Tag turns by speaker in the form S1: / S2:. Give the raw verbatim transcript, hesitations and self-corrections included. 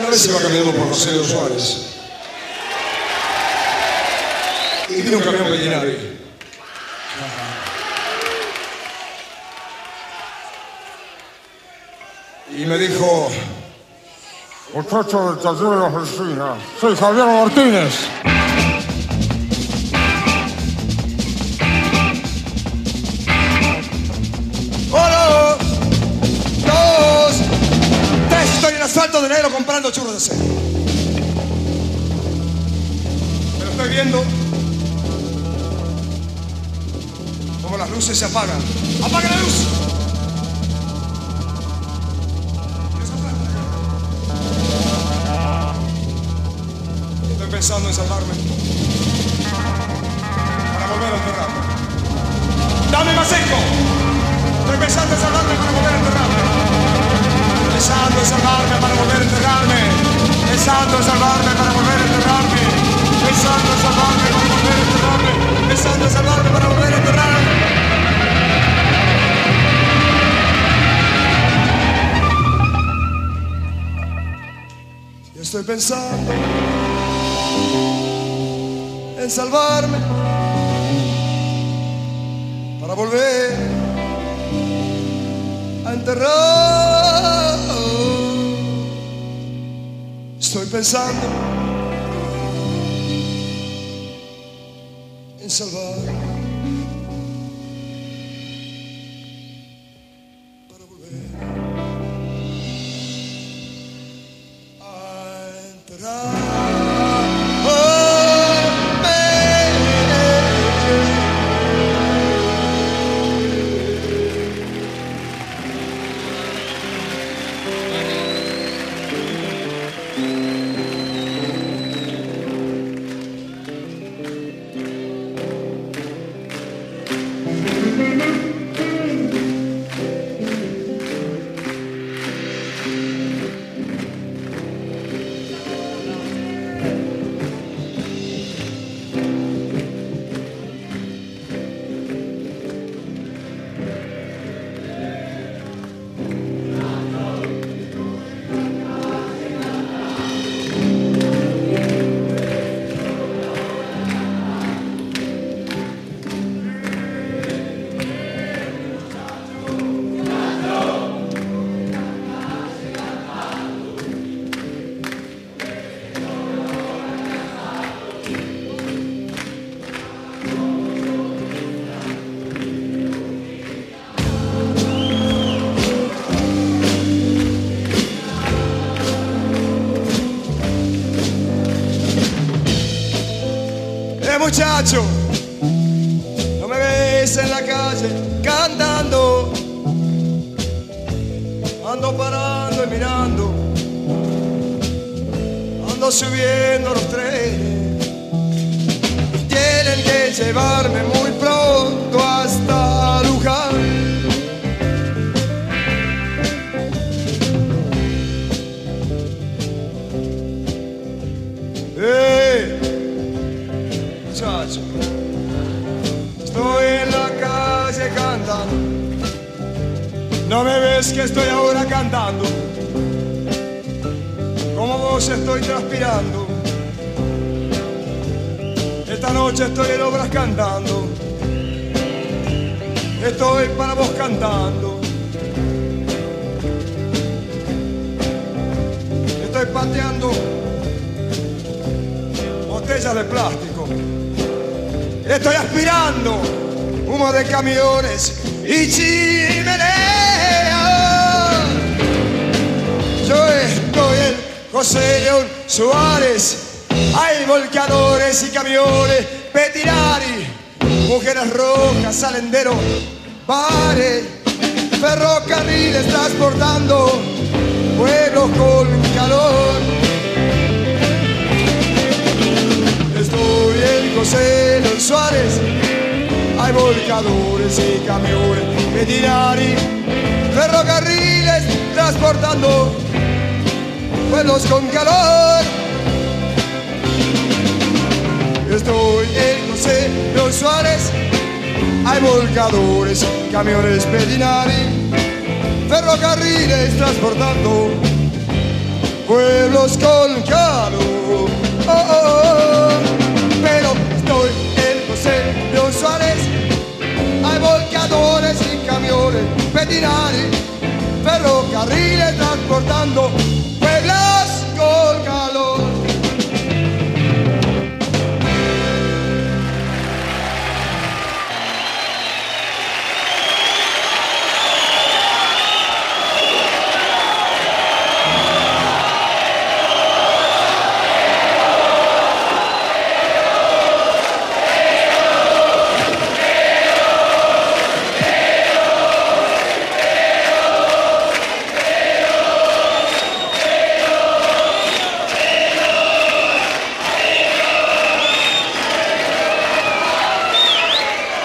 S1: Una vez iba caminando por José de Suárez y vino un camión veterinario. Y me dijo: muchacho del taller de la oficina, soy Javier Martínez. Hola, dos, tres, estoy en el asfalto de negro comprando churros de cerdo. Pero estoy viendo cómo las luces se apagan. ¡Apaga la luz! Estoy pensando en salvarme para volver a enterrarme. ¡Dame más seco! Estoy pensando en salvarme para volver a enterrarme. Pensando en salvarme para volver a enterrarme. Pensando en salvarme para volver a enterrarme. Pensando en salvarme para volver a enterrarme. Pensando en salvarme para volver a enterrarme. Yo estoy pensando en salvarme para volver a enterrar. Estoy pensando en salvarme para volver a enterrar. Muchacho, no me ves en la calle cantando, ando parando y mirando, ando subiendo los trenes, tienen que llevarme muy pronto hasta Luján. ¡Hey! Muchacho, estoy en la calle cantando, no me ves que estoy ahora cantando, como vos estoy transpirando, esta noche estoy en obras cantando, estoy para vos cantando, estoy pateando botellas de plástico. Estoy aspirando humo de camiones y chimeneas. Yo estoy en José León Suárez. Hay volcadores y camiones, Petinari, mujeres rojas, salendero, bares, ferrocarriles transportando pueblos con calor. Estoy en José León Suárez, hay volcadores y camiones, Petinari, ferrocarriles transportando pueblos con calor. Estoy en José León Suárez, hay volcadores, camiones, Petinari, ferrocarriles transportando pueblos con calor. Oh, oh, oh. Pero estoy en José León Suárez, hay volcadores y camiones, pedinari, ferrocarriles transportando